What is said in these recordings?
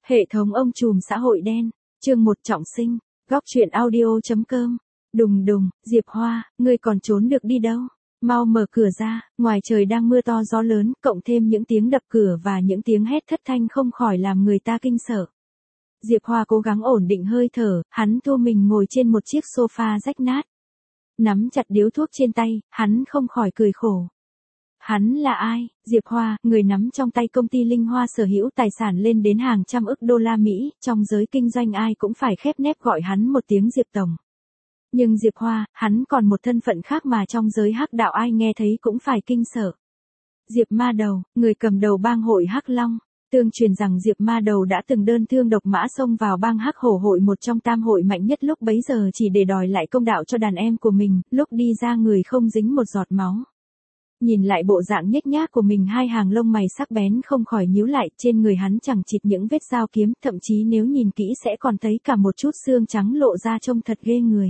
Hệ thống ông trùm xã hội đen, chương 1 trọng sinh, góc truyện audio.com. Đùng đùng, Diệp Hoa, ngươi còn trốn được đi đâu? Mau mở cửa ra, ngoài trời đang mưa to gió lớn, cộng thêm những tiếng đập cửa và những tiếng hét thất thanh không khỏi làm người ta kinh sợ. Diệp Hoa cố gắng ổn định hơi thở, hắn thu mình ngồi trên một chiếc sofa rách nát. Nắm chặt điếu thuốc trên tay, hắn không khỏi cười khổ. Hắn là ai? Diệp Hoa, người nắm trong tay công ty Linh Hoa sở hữu tài sản lên đến hàng trăm ức đô la Mỹ, trong giới kinh doanh ai cũng phải khép nép gọi hắn một tiếng Diệp Tổng. Nhưng Diệp Hoa, hắn còn một thân phận khác mà trong giới hắc đạo ai nghe thấy cũng phải kinh sợ. Diệp Ma Đầu, người cầm đầu bang hội Hắc Long. Tương truyền rằng Diệp Ma Đầu đã từng đơn thương độc mã xông vào bang Hắc Hổ hội, một trong tam hội mạnh nhất lúc bấy giờ, chỉ để đòi lại công đạo cho đàn em của mình, lúc đi ra người không dính một giọt máu. Nhìn lại bộ dạng nhếch nhác của mình, hai hàng lông mày sắc bén không khỏi nhíu lại, trên người hắn chẳng chịt những vết dao kiếm, thậm chí nếu nhìn kỹ sẽ còn thấy cả một chút xương trắng lộ ra trông thật ghê người.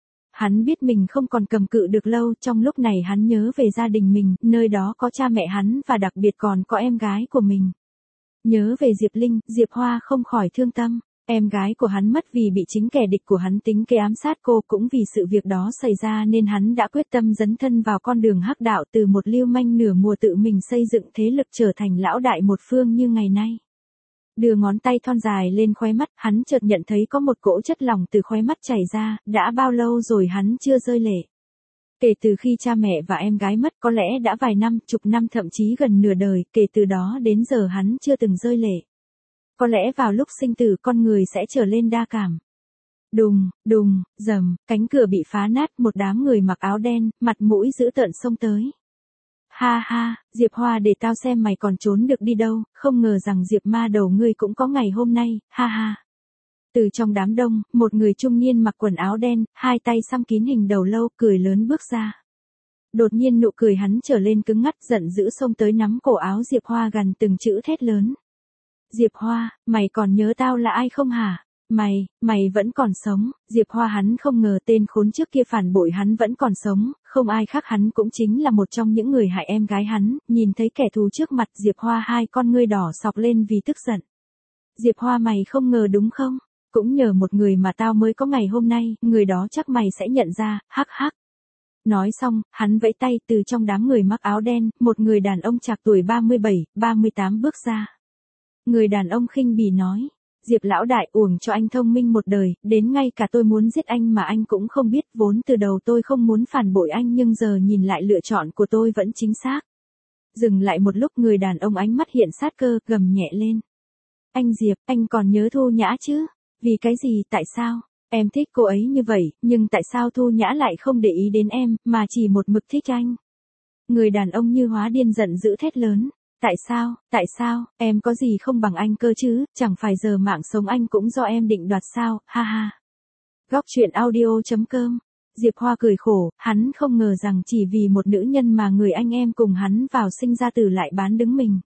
Hắn biết mình không còn cầm cự được lâu, trong lúc này hắn nhớ về gia đình mình, nơi đó có cha mẹ hắn và đặc biệt còn có em gái của mình. Nhớ về Diệp Linh, Diệp Hoa không khỏi thương tâm. Em gái của hắn mất vì bị chính kẻ địch của hắn tính kế ám sát cô, cũng vì sự việc đó xảy ra nên hắn đã quyết tâm dấn thân vào con đường hắc đạo, từ một lưu manh nửa mùa tự mình xây dựng thế lực trở thành lão đại một phương như ngày nay. Đưa ngón tay thon dài lên khóe mắt, hắn chợt nhận thấy có một cỗ chất lỏng từ khóe mắt chảy ra, đã bao lâu rồi hắn chưa rơi lệ. Kể từ khi cha mẹ và em gái mất, có lẽ đã vài năm, chục năm, thậm chí gần nửa đời, kể từ đó đến giờ hắn chưa từng rơi lệ. Có lẽ vào lúc sinh tử con người sẽ trở lên đa cảm. Đùng, đùng, rầm, cánh cửa bị phá nát, một đám người mặc áo đen, mặt mũi dữ tợn xông tới. Ha ha, Diệp Hoa, để tao xem mày còn trốn được đi đâu, không ngờ rằng Diệp Ma Đầu ngươi cũng có ngày hôm nay, ha ha. Từ trong đám đông, một người trung niên mặc quần áo đen, hai tay xăm kín hình đầu lâu, cười lớn bước ra. Đột nhiên nụ cười hắn trở lên cứng ngắt, giận dữ xông tới nắm cổ áo Diệp Hoa gằn từng chữ thét lớn. Diệp Hoa, mày còn nhớ tao là ai không hả? Mày vẫn còn sống. Diệp Hoa, hắn không ngờ tên khốn trước kia phản bội hắn vẫn còn sống, không ai khác hắn cũng chính là một trong những người hại em gái hắn. Nhìn thấy kẻ thù trước mặt, Diệp Hoa hai con ngươi đỏ sọc lên vì tức giận. Diệp Hoa, mày không ngờ đúng không? Cũng nhờ một người mà tao mới có ngày hôm nay, người đó chắc mày sẽ nhận ra, hắc hắc. Nói xong, hắn vẫy tay, từ trong đám người mặc áo đen, một người đàn ông trạc tuổi 37, 38 bước ra. Người đàn ông khinh bỉ nói, Diệp lão đại, uổng cho anh thông minh một đời, đến ngay cả tôi muốn giết anh mà anh cũng không biết, vốn từ đầu tôi không muốn phản bội anh nhưng giờ nhìn lại lựa chọn của tôi vẫn chính xác. Dừng lại một lúc, người đàn ông ánh mắt hiện sát cơ, gầm nhẹ lên. Anh Diệp, anh còn nhớ Thu Nhã chứ? Vì cái gì, tại sao? Em thích cô ấy như vậy, nhưng tại sao Thu Nhã lại không để ý đến em, mà chỉ một mực thích anh? Người đàn ông như hóa điên giận dữ thét lớn. Tại sao, em có gì không bằng anh cơ chứ, chẳng phải giờ mạng sống anh cũng do em định đoạt sao, ha ha. Góc truyện audio.com. Diệp Hoa cười khổ, hắn không ngờ rằng chỉ vì một nữ nhân mà người anh em cùng hắn vào sinh ra tử lại bán đứng mình.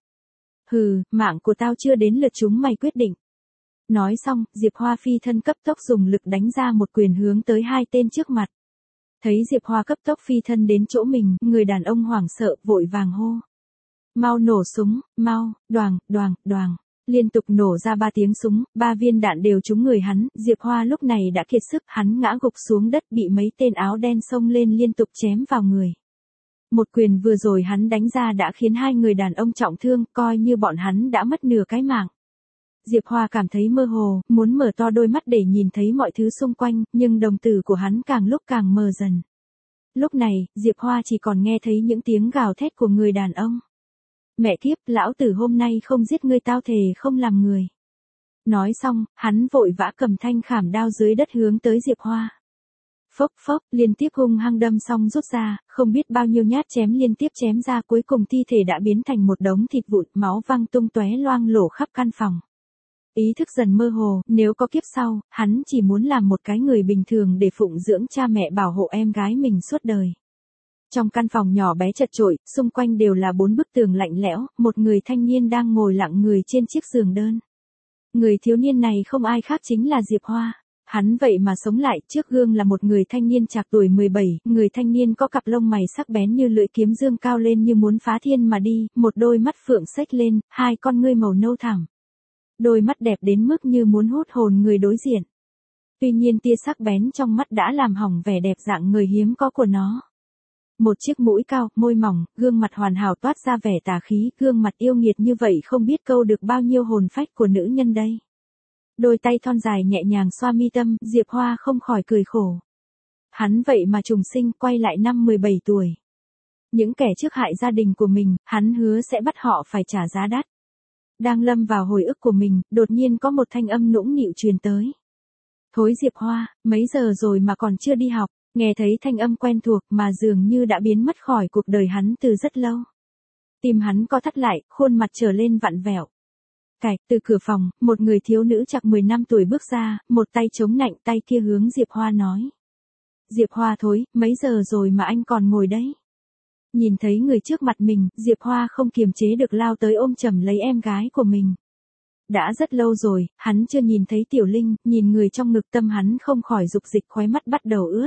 Hừ, mạng của tao chưa đến lượt chúng mày quyết định. Nói xong, Diệp Hoa phi thân cấp tốc dùng lực đánh ra một quyền hướng tới hai tên trước mặt. Thấy Diệp Hoa cấp tốc phi thân đến chỗ mình, người đàn ông hoảng sợ, vội vàng hô. Mau nổ súng, mau, đoàng, đoàng, đoàng. Liên tục nổ ra 3 tiếng súng, 3 viên đạn đều trúng người hắn. Diệp Hoa lúc này đã kiệt sức, hắn ngã gục xuống đất, bị mấy tên áo đen xông lên liên tục chém vào người. Một quyền vừa rồi hắn đánh ra đã khiến hai người đàn ông trọng thương, coi như bọn hắn đã mất nửa cái mạng. Diệp Hoa cảm thấy mơ hồ, muốn mở to đôi mắt để nhìn thấy mọi thứ xung quanh, nhưng đồng tử của hắn càng lúc càng mờ dần. Lúc này, Diệp Hoa chỉ còn nghe thấy những tiếng gào thét của người đàn ông. Mẹ kiếp, lão tử hôm nay không giết ngươi tao thề không làm người. Nói xong, hắn vội vã cầm thanh khảm đao dưới đất hướng tới Diệp Hoa. Phốc phốc, liên tiếp hung hăng đâm xong rút ra, không biết bao nhiêu nhát chém liên tiếp chém ra, cuối cùng thi thể đã biến thành một đống thịt vụn, máu văng tung tóe loang lổ khắp căn phòng. Ý thức dần mơ hồ, nếu có kiếp sau, hắn chỉ muốn làm một cái người bình thường để phụng dưỡng cha mẹ, bảo hộ em gái mình suốt đời. Trong căn phòng nhỏ bé chật chội, xung quanh đều là 4 bức tường lạnh lẽo, một người thanh niên đang ngồi lặng người trên chiếc giường đơn. Người thiếu niên này không ai khác chính là Diệp Hoa. Hắn vậy mà sống lại, trước gương là một người thanh niên trạc tuổi 17, người thanh niên có cặp lông mày sắc bén như lưỡi kiếm dương cao lên như muốn phá thiên mà đi, một đôi mắt phượng xếch lên, hai con ngươi màu nâu thẳm. Đôi mắt đẹp đến mức như muốn hút hồn người đối diện. Tuy nhiên tia sắc bén trong mắt đã làm hỏng vẻ đẹp dạng người hiếm có của nó. Một chiếc mũi cao, môi mỏng, gương mặt hoàn hảo toát ra vẻ tà khí, gương mặt yêu nghiệt như vậy không biết câu được bao nhiêu hồn phách của nữ nhân đây. Đôi tay thon dài nhẹ nhàng xoa mi tâm, Diệp Hoa không khỏi cười khổ. Hắn vậy mà trùng sinh, quay lại năm 17 tuổi. Những kẻ trước hại gia đình của mình, hắn hứa sẽ bắt họ phải trả giá đắt. Đang lâm vào hồi ức của mình, đột nhiên có một thanh âm nũng nịu truyền tới. Thối Diệp Hoa, mấy giờ rồi mà còn chưa đi học, nghe thấy thanh âm quen thuộc mà dường như đã biến mất khỏi cuộc đời hắn từ rất lâu. Tim hắn co thắt lại, khuôn mặt trở lên vặn vẹo. Cạch, từ cửa phòng, một người thiếu nữ chạc 10 năm tuổi bước ra, một tay chống nạnh, tay kia hướng Diệp Hoa nói. Diệp Hoa thối, mấy giờ rồi mà anh còn ngồi đấy. Nhìn thấy người trước mặt mình, Diệp Hoa không kiềm chế được lao tới ôm chầm lấy em gái của mình. Đã rất lâu rồi, hắn chưa nhìn thấy Tiểu Linh, nhìn người trong ngực tâm hắn không khỏi dục dịch, khóe mắt bắt đầu ướt.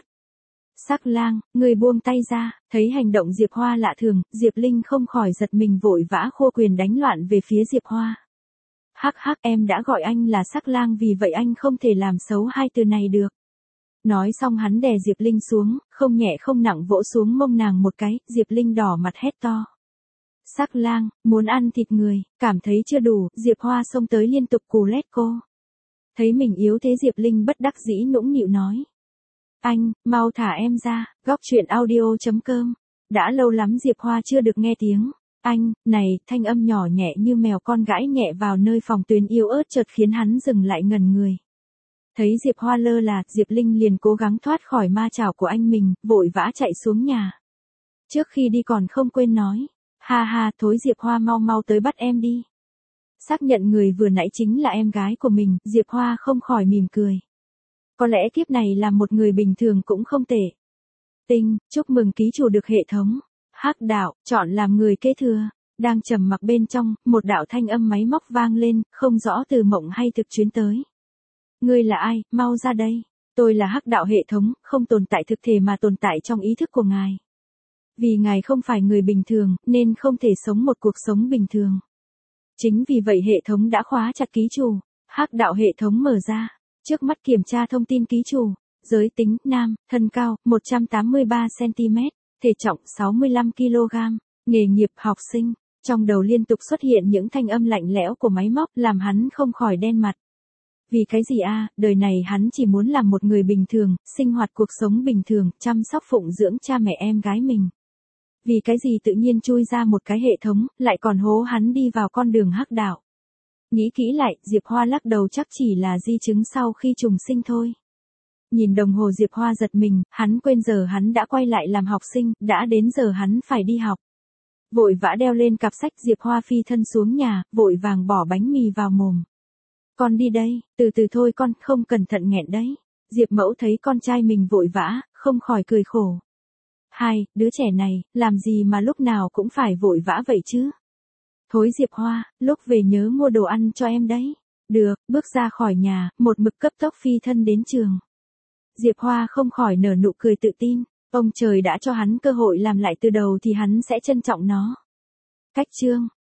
Sắc Lang, người buông tay ra, thấy hành động Diệp Hoa lạ thường, Diệp Linh không khỏi giật mình vội vã khua quyền đánh loạn về phía Diệp Hoa. Hắc hắc, em đã gọi anh là Sắc Lang vì vậy anh không thể làm xấu hai từ này được. Nói xong hắn đè Diệp Linh xuống, không nhẹ không nặng vỗ xuống mông nàng một cái, Diệp Linh đỏ mặt hét to. Sắc Lang, muốn ăn thịt người, cảm thấy chưa đủ, Diệp Hoa xông tới liên tục cù lét cô. Thấy mình yếu thế Diệp Linh bất đắc dĩ nũng nịu nói. Anh, mau thả em ra, góc truyện audio.com. Đã lâu lắm Diệp Hoa chưa được nghe tiếng. Anh, này, thanh âm nhỏ nhẹ như mèo con gãi nhẹ vào nơi phòng tuyến yếu ớt chợt khiến hắn dừng lại ngần người. Thấy Diệp Hoa lơ là, Diệp Linh liền cố gắng thoát khỏi ma chảo của anh mình, vội vã chạy xuống nhà. Trước khi đi còn không quên nói. Ha ha, thối Diệp Hoa mau mau tới bắt em đi. Xác nhận người vừa nãy chính là em gái của mình, Diệp Hoa không khỏi mỉm cười. Có lẽ kiếp này là một người bình thường cũng không tệ. Tinh, chúc mừng ký chủ được hệ thống. Hắc đạo, chọn làm người kế thừa. Đang trầm mặc bên trong, một đạo thanh âm máy móc vang lên, không rõ từ mộng hay thực chuyến tới. Ngươi là ai, mau ra đây. Tôi là Hắc đạo hệ thống, không tồn tại thực thể mà tồn tại trong ý thức của ngài. Vì ngài không phải người bình thường, nên không thể sống một cuộc sống bình thường. Chính vì vậy hệ thống đã khóa chặt ký chủ. Hắc đạo hệ thống mở ra. Trước mắt kiểm tra thông tin ký chủ. Giới tính, nam, thân cao, 183cm, thể trọng 65kg, nghề nghiệp học sinh. Trong đầu liên tục xuất hiện những thanh âm lạnh lẽo của máy móc làm hắn không khỏi đen mặt. Vì cái gì a, đời này hắn chỉ muốn làm một người bình thường, sinh hoạt cuộc sống bình thường, chăm sóc phụng dưỡng cha mẹ em gái mình. Vì cái gì tự nhiên chui ra một cái hệ thống, lại còn hố hắn đi vào con đường hắc đạo. Nghĩ kỹ lại, Diệp Hoa lắc đầu chắc chỉ là di chứng sau khi trùng sinh thôi. Nhìn đồng hồ Diệp Hoa giật mình, hắn quên giờ hắn đã quay lại làm học sinh, đã đến giờ hắn phải đi học. Vội vã đeo lên cặp sách Diệp Hoa phi thân xuống nhà, vội vàng bỏ bánh mì vào mồm. Con đi đây, từ từ thôi con, không cẩn thận nghẹn đấy. Diệp Mẫu thấy con trai mình vội vã, không khỏi cười khổ. Hai, đứa trẻ này, làm gì mà lúc nào cũng phải vội vã vậy chứ? Thối Diệp Hoa, lúc về nhớ mua đồ ăn cho em đấy. Được, bước ra khỏi nhà, một mực cấp tốc phi thân đến trường. Diệp Hoa không khỏi nở nụ cười tự tin, ông trời đã cho hắn cơ hội làm lại từ đầu thì hắn sẽ trân trọng nó. Cách chương